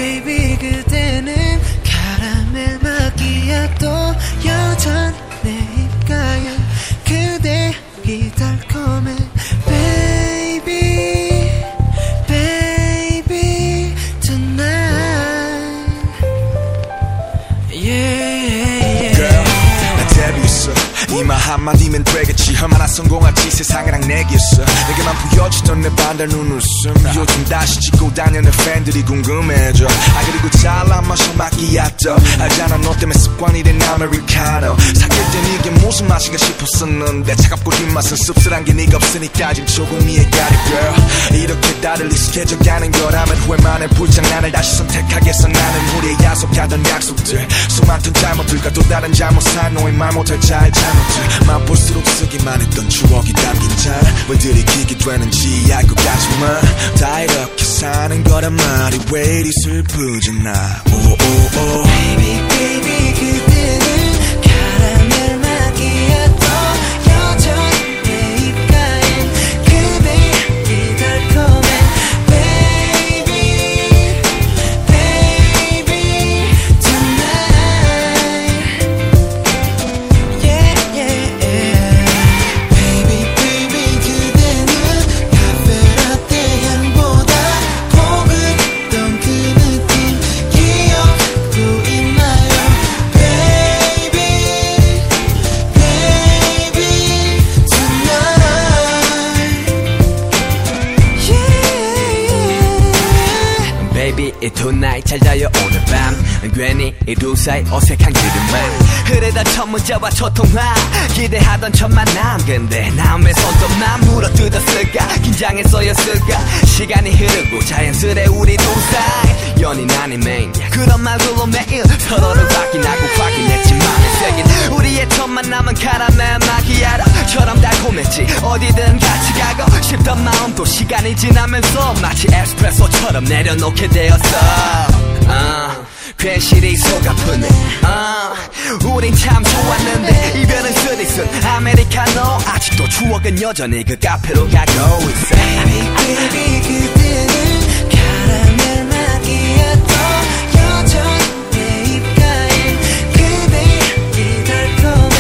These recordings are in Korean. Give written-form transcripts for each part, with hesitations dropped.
baby 그대는 카라멜 마키아토 여전 내 입가에 그대의 달콤해 baby baby tonight yeah girl 나 데뷔했어 이 말 한마디면 되겠지 얼마나 성공할지 세상이랑 내겠어 내게만 보여주던 내 반달 눈웃음 요즘 다시 찍고 다니는 팬들이 궁금해져 그리고 잘난 마셔 마키아토 알잖아 너 때문에 습관이 된 아메리카노 사귈 땐 이게 무슨 맛인가 싶었었는데 차갑고 뒷맛은 씁쓸한 게 네가 없으니까 지금 조금 이해가리 girl 이렇게 다들 익숙해져가는 거라면 후회만 해 불장난을 다시 선택하겠어 나는 우리의 약속하던 약속들 수많던 잘못들과 또 다른 잘못한 너의 말 못할 잘 잘못들 맛볼수록 쓰기만 했던 추억이 담긴 잔왜 들이키게 되는지 알 것 같지만 다 이렇게 사는 거란 말이 왜 이리 슬프지 나 오오오 baby baby 그대는 카라멜 마키아토 여전 내 입가에 그대의 달콤해 baby baby tonight yeah yeah baby baby 그대는 카페라떼 향보다 고급던 그 느낌 기억도 있나요 baby baby tonight yeah Baby 이 tonight 잘 자요 오늘 밤 괜히 이 두 사이 어색한 기름만 흐르던 첫 문자와 첫 통화 기대하던 첫 만남 근데 남의 손톱만 물어뜯었을까 긴장했어였을까 시간이 흐르고 자연스레 우리 두 사이 연인 아닌 매니아 그런 말들로 매일 서로를 확인하고 확인했지만 새긴 우리의 첫 만남은 카라멜 마키아토처럼 달콤했지 어디든 같이 가고 싶던 마음도 시간이 지나면서 마치 에스프레소처럼 내려놓게 되었어 괜시리 속 아프네 우린 참 좋았는데 이별은 쓰디쓴 아메리카노 아직도 추억은 여전히 그 카페로 가고 있어 baby baby 그대는 카라멜 마키아토 여전 내 입가에 그대의 달콤해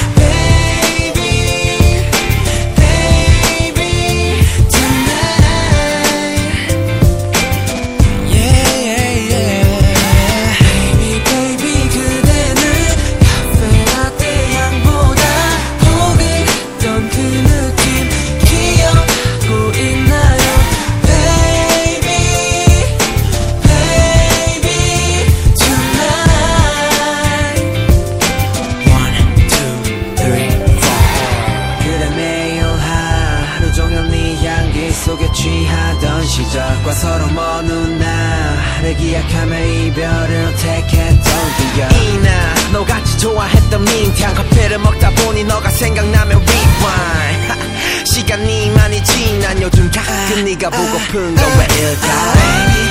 baby baby tonight yeah yeah baby baby 그대는 카페라떼 향보다 고급던 그 느낌 기억하고 있나요 baby baby tonight 1, 2, 3, 4 그대 매일 하루 종일 네 향기 속에 취하던 시절과 서로 먼 훗날을 기약하며 이별을 택했던 기억 이나 너같이 좋아했던 민트향 커피를 먹다 보니 너가 생각나면 rewind 시간이 많이 지난 요즘 가끔 네가 보고픈 건 왜일까